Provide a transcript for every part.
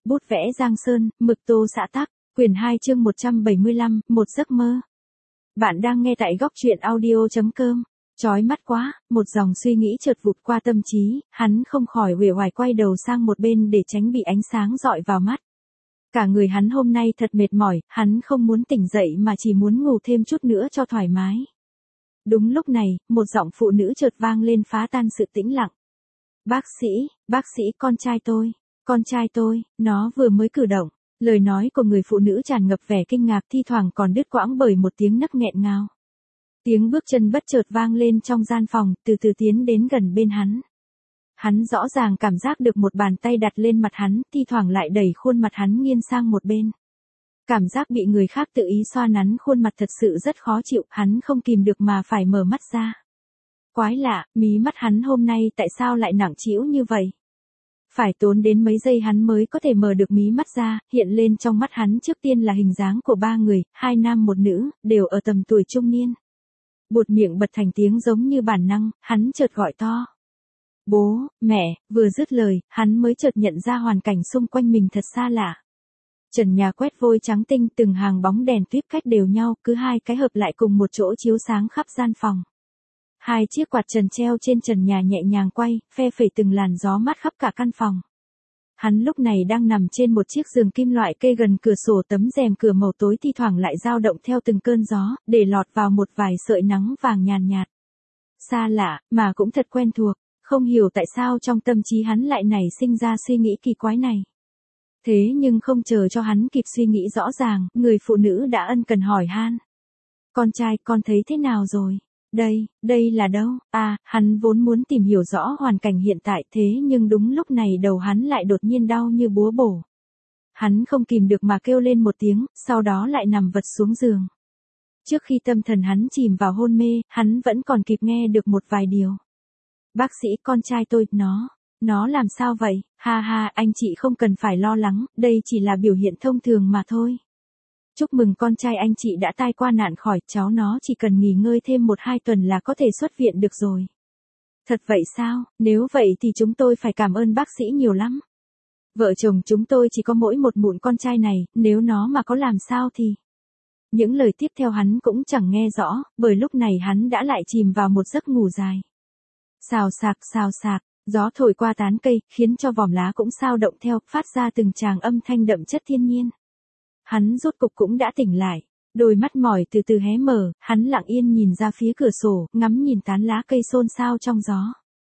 Bút vẽ Giang Sơn, mực tô xã tắc, quyển 2 chương 175, một giấc mơ. Bạn đang nghe tại góc truyện audio.com. Chói mắt quá, một dòng suy nghĩ chợt vụt qua tâm trí, hắn không khỏi uể oải quay đầu sang một bên để tránh bị ánh sáng dọi vào mắt. Cả người hắn hôm nay thật mệt mỏi, hắn không muốn tỉnh dậy mà chỉ muốn ngủ thêm chút nữa cho thoải mái. Đúng lúc này, một giọng phụ nữ chợt vang lên phá tan sự tĩnh lặng. Bác sĩ, con trai tôi, nó vừa mới cử động. Lời nói của người phụ nữ tràn ngập vẻ kinh ngạc, thi thoảng còn đứt quãng bởi một tiếng nấc nghẹn ngào. Tiếng bước chân bất chợt vang lên trong gian phòng, từ từ tiến đến gần bên hắn. Hắn rõ ràng cảm giác được một bàn tay đặt lên mặt hắn, thi thoảng lại đẩy khuôn mặt hắn nghiêng sang một bên. Cảm giác bị người khác tự ý xoa nắn khuôn mặt thật sự rất khó chịu, hắn không kìm được mà phải mở mắt ra. Quái lạ, mí mắt hắn hôm nay tại sao lại nặng trĩu như vậy? Phải tốn đến mấy giây hắn mới có thể mở được mí mắt ra, hiện lên trong mắt hắn trước tiên là hình dáng của ba người, hai nam một nữ, đều ở tầm tuổi trung niên. Buột miệng bật thành tiếng giống như bản năng, hắn chợt gọi to. Bố, mẹ, vừa dứt lời, hắn mới chợt nhận ra hoàn cảnh xung quanh mình thật xa lạ. Trần nhà quét vôi trắng tinh, từng hàng bóng đèn tuyết cách đều nhau, cứ hai cái hợp lại cùng một chỗ chiếu sáng khắp gian phòng. Hai chiếc quạt trần treo trên trần nhà nhẹ nhàng quay, phe phẩy từng làn gió mát khắp cả căn phòng. Hắn lúc này đang nằm trên một chiếc giường kim loại kê gần cửa sổ, tấm rèm cửa màu tối thi thoảng lại dao động theo từng cơn gió, để lọt vào một vài sợi nắng vàng nhàn nhạt. Xa lạ, mà cũng thật quen thuộc, không hiểu tại sao trong tâm trí hắn lại nảy sinh ra suy nghĩ kỳ quái này. Thế nhưng không chờ cho hắn kịp suy nghĩ rõ ràng, người phụ nữ đã ân cần hỏi han. Con trai, con thấy thế nào rồi? Đây là đâu? Hắn vốn muốn tìm hiểu rõ hoàn cảnh hiện tại, thế nhưng đúng lúc này đầu hắn lại đột nhiên đau như búa bổ. Hắn không kìm được mà kêu lên một tiếng, sau đó lại nằm vật xuống giường. Trước khi tâm thần hắn chìm vào hôn mê, hắn vẫn còn kịp nghe được một vài điều. Bác sĩ, con trai tôi, nó làm sao vậy? Ha, anh chị không cần phải lo lắng, đây chỉ là biểu hiện thông thường mà thôi. Chúc mừng con trai anh chị đã tai qua nạn khỏi, cháu nó chỉ cần nghỉ ngơi thêm 1-2 tuần là có thể xuất viện được rồi. Thật vậy sao? Nếu vậy thì chúng tôi phải cảm ơn bác sĩ nhiều lắm. Vợ chồng chúng tôi chỉ có mỗi một mụn con trai này, nếu nó mà có làm sao thì... Những lời tiếp theo hắn cũng chẳng nghe rõ, bởi lúc này hắn đã lại chìm vào một giấc ngủ dài. Xào xạc, gió thổi qua tán cây, khiến cho vòm lá cũng xao động theo, phát ra từng tràng âm thanh đậm chất thiên nhiên. Hắn rốt cục cũng đã tỉnh lại, đôi mắt mỏi từ từ hé mở, hắn lặng yên nhìn ra phía cửa sổ, ngắm nhìn tán lá cây xôn xao trong gió.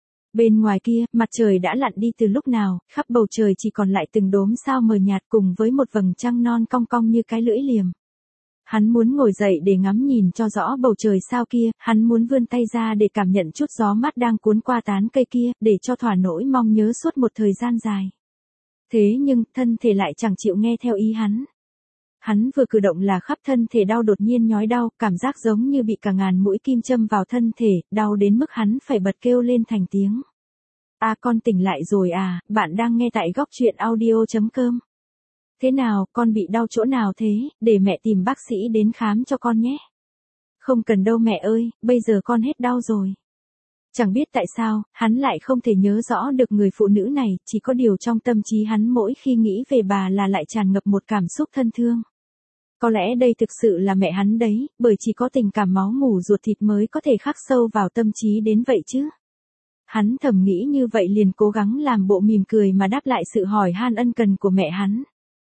Bên ngoài kia, mặt trời đã lặn đi từ lúc nào, khắp bầu trời chỉ còn lại từng đốm sao mờ nhạt cùng với một vầng trăng non cong cong như cái lưỡi liềm. Hắn muốn ngồi dậy để ngắm nhìn cho rõ bầu trời sao kia, hắn muốn vươn tay ra để cảm nhận chút gió mát đang cuốn qua tán cây kia, để cho thỏa nỗi mong nhớ suốt một thời gian dài. Thế nhưng, thân thể lại chẳng chịu nghe theo ý hắn. Hắn vừa cử động là khắp thân thể đau, đột nhiên nhói đau, cảm giác giống như bị cả ngàn mũi kim châm vào thân thể, đau đến mức hắn phải bật kêu lên thành tiếng. Con tỉnh lại rồi à, bạn đang nghe tại góc truyện audio.com. Thế nào, con bị đau chỗ nào thế, để mẹ tìm bác sĩ đến khám cho con nhé. Không cần đâu mẹ ơi, bây giờ con hết đau rồi. Chẳng biết tại sao, hắn lại không thể nhớ rõ được người phụ nữ này, chỉ có điều trong tâm trí hắn mỗi khi nghĩ về bà là lại tràn ngập một cảm xúc thân thương. Có lẽ đây thực sự là mẹ hắn đấy, bởi chỉ có tình cảm máu mủ ruột thịt mới có thể khắc sâu vào tâm trí đến vậy chứ. Hắn thầm nghĩ như vậy liền cố gắng làm bộ mỉm cười mà đáp lại sự hỏi han ân cần của mẹ hắn.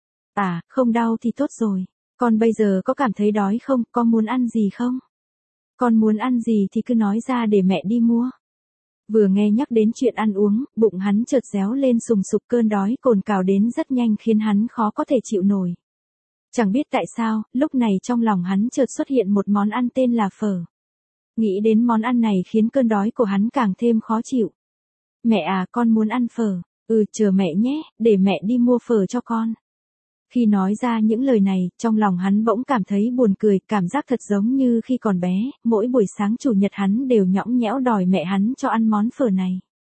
Không đau thì tốt rồi. Con bây giờ có cảm thấy đói không, con muốn ăn gì không? Con muốn ăn gì thì cứ nói ra để mẹ đi mua. Vừa nghe nhắc đến chuyện ăn uống, bụng hắn chợt réo lên sùng sục, cơn đói cồn cào đến rất nhanh khiến hắn khó có thể chịu nổi. Chẳng biết tại sao, lúc này trong lòng hắn chợt xuất hiện một món ăn tên là phở. Nghĩ đến món ăn này khiến cơn đói của hắn càng thêm khó chịu. Mẹ con muốn ăn phở. Chờ mẹ nhé, để mẹ đi mua phở cho con. Khi nói ra những lời này, trong lòng hắn bỗng cảm thấy buồn cười, cảm giác thật giống như khi còn bé, mỗi buổi sáng chủ nhật hắn đều nhõng nhẽo đòi mẹ hắn cho ăn món phở này.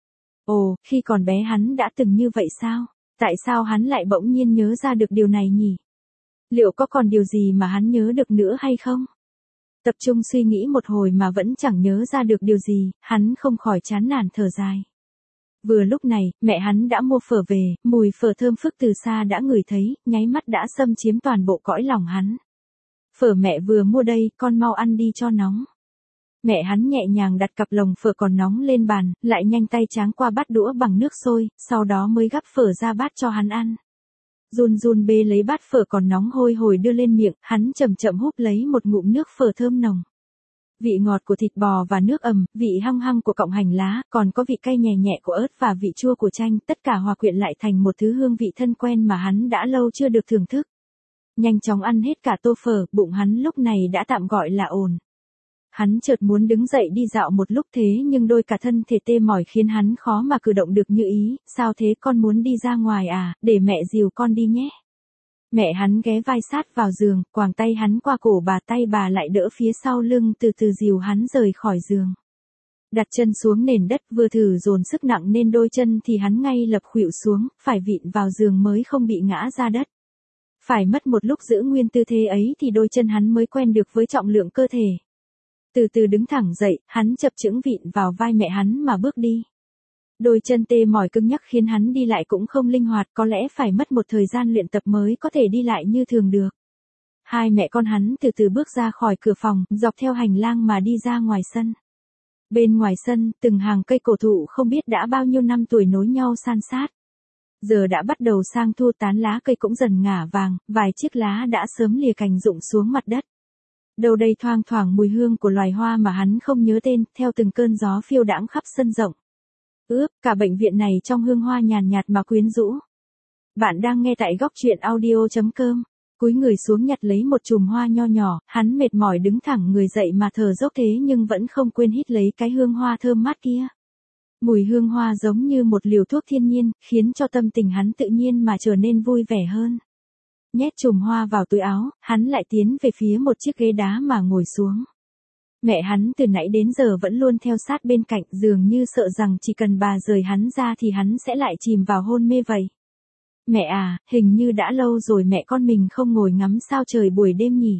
Khi còn bé hắn đã từng như vậy sao? Tại sao hắn lại bỗng nhiên nhớ ra được điều này nhỉ? Liệu có còn điều gì mà hắn nhớ được nữa hay không? Tập trung suy nghĩ một hồi mà vẫn chẳng nhớ ra được điều gì, hắn không khỏi chán nản thở dài. Vừa lúc này, mẹ hắn đã mua phở về, mùi phở thơm phức từ xa đã ngửi thấy, nháy mắt đã xâm chiếm toàn bộ cõi lòng hắn. Phở mẹ vừa mua đây, con mau ăn đi cho nóng. Mẹ hắn nhẹ nhàng đặt cặp lồng phở còn nóng lên bàn, lại nhanh tay tráng qua bát đũa bằng nước sôi, sau đó mới gắp phở ra bát cho hắn ăn. Run run bê lấy bát phở còn nóng hôi hổi đưa lên miệng, hắn chậm chậm húp lấy một ngụm nước phở thơm nồng. Vị ngọt của thịt bò và nước ầm, vị hăng hăng của cọng hành lá, còn có vị cay nhẹ nhẹ của ớt và vị chua của chanh, tất cả hòa quyện lại thành một thứ hương vị thân quen mà hắn đã lâu chưa được thưởng thức. Nhanh chóng ăn hết cả tô phở, bụng hắn lúc này đã tạm gọi là ổn. Hắn chợt muốn đứng dậy đi dạo một lúc thế nhưng đôi cả thân thể tê mỏi khiến hắn khó mà cử động được như ý, sao thế con muốn đi ra ngoài à, để mẹ dìu con đi nhé. Mẹ hắn ghé vai sát vào giường, quàng tay hắn qua cổ bà, tay bà lại đỡ phía sau lưng từ từ dìu hắn rời khỏi giường. Đặt chân xuống nền đất vừa thử dồn sức nặng nên đôi chân thì hắn ngay lập khuỵu xuống, phải vịn vào giường mới không bị ngã ra đất. Phải mất một lúc giữ nguyên tư thế ấy thì đôi chân hắn mới quen được với trọng lượng cơ thể. Từ từ đứng thẳng dậy, hắn chập chững vịn vào vai mẹ hắn mà bước đi. Đôi chân tê mỏi cứng nhắc khiến hắn đi lại cũng không linh hoạt, có lẽ phải mất một thời gian luyện tập mới có thể đi lại như thường được. Hai mẹ con hắn từ từ bước ra khỏi cửa phòng, dọc theo hành lang mà đi ra ngoài sân. Bên ngoài sân, từng hàng cây cổ thụ không biết đã bao nhiêu năm tuổi nối nhau san sát. Giờ đã bắt đầu sang thu, tán lá cây cũng dần ngả vàng, vài chiếc lá đã sớm lìa cành rụng xuống mặt đất. Đâu đây thoang thoảng mùi hương của loài hoa mà hắn không nhớ tên, theo từng cơn gió phiêu đãng khắp sân rộng. Cả bệnh viện này trong hương hoa nhàn nhạt mà quyến rũ. Bạn đang nghe tại góc truyện audio.com. Cúi người xuống nhặt lấy một chùm hoa nho nhỏ, hắn mệt mỏi đứng thẳng người dậy mà thở dốc thế nhưng vẫn không quên hít lấy cái hương hoa thơm mát kia. Mùi hương hoa giống như một liều thuốc thiên nhiên, khiến cho tâm tình hắn tự nhiên mà trở nên vui vẻ hơn. Nhét chùm hoa vào túi áo, hắn lại tiến về phía một chiếc ghế đá mà ngồi xuống. Mẹ hắn từ nãy đến giờ vẫn luôn theo sát bên cạnh, dường như sợ rằng chỉ cần bà rời hắn ra thì hắn sẽ lại chìm vào hôn mê vậy. Mẹ à, hình như đã lâu rồi mẹ con mình không ngồi ngắm sao trời buổi đêm nhỉ?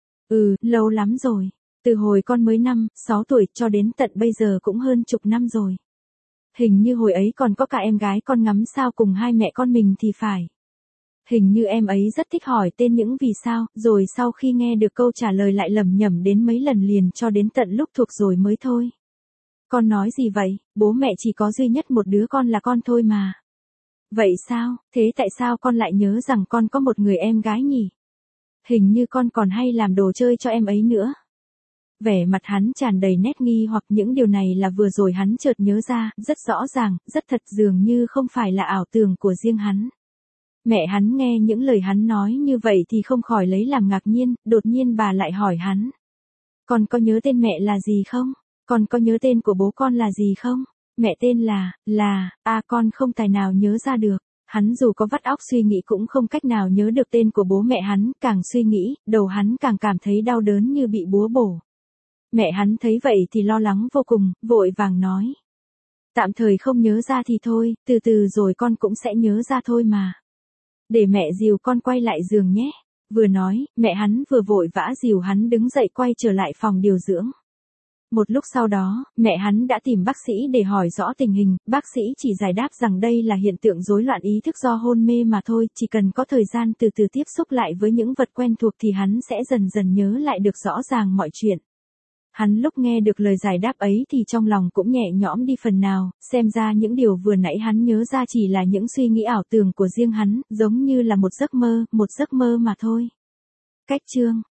Lâu lắm rồi. Từ hồi con mới 5-6 tuổi cho đến tận bây giờ cũng hơn chục năm rồi. Hình như hồi ấy còn có cả em gái con ngắm sao cùng hai mẹ con mình thì phải. Hình như em ấy rất thích hỏi tên những vì sao, rồi sau khi nghe được câu trả lời lại lẩm nhẩm đến mấy lần liền cho đến tận lúc thuộc rồi mới thôi. Con nói gì vậy, bố mẹ chỉ có duy nhất một đứa con là con thôi mà. Vậy sao, thế tại sao con lại nhớ rằng con có một người em gái nhỉ? Hình như con còn hay làm đồ chơi cho em ấy nữa. Vẻ mặt hắn tràn đầy nét nghi hoặc những điều này là vừa rồi hắn chợt nhớ ra, rất rõ ràng, rất thật dường như không phải là ảo tưởng của riêng hắn. Mẹ hắn nghe những lời hắn nói như vậy thì không khỏi lấy làm ngạc nhiên, đột nhiên bà lại hỏi hắn. Con có nhớ tên mẹ là gì không? Con có nhớ tên của bố con là gì không? Mẹ tên con không tài nào nhớ ra được. Hắn dù có vắt óc suy nghĩ cũng không cách nào nhớ được tên của bố mẹ hắn, càng suy nghĩ, đầu hắn càng cảm thấy đau đớn như bị búa bổ. Mẹ hắn thấy vậy thì lo lắng vô cùng, vội vàng nói. Tạm thời không nhớ ra thì thôi, từ từ rồi con cũng sẽ nhớ ra thôi mà. Để mẹ dìu con quay lại giường nhé. Vừa nói, mẹ hắn vừa vội vã dìu hắn đứng dậy quay trở lại phòng điều dưỡng. Một lúc sau đó, mẹ hắn đã tìm bác sĩ để hỏi rõ tình hình, bác sĩ chỉ giải đáp rằng đây là hiện tượng rối loạn ý thức do hôn mê mà thôi, chỉ cần có thời gian từ từ tiếp xúc lại với những vật quen thuộc thì hắn sẽ dần dần nhớ lại được rõ ràng mọi chuyện. Hắn lúc nghe được lời giải đáp ấy thì trong lòng cũng nhẹ nhõm đi phần nào, xem ra những điều vừa nãy hắn nhớ ra chỉ là những suy nghĩ ảo tưởng của riêng hắn, giống như là một giấc mơ mà thôi. Cách chương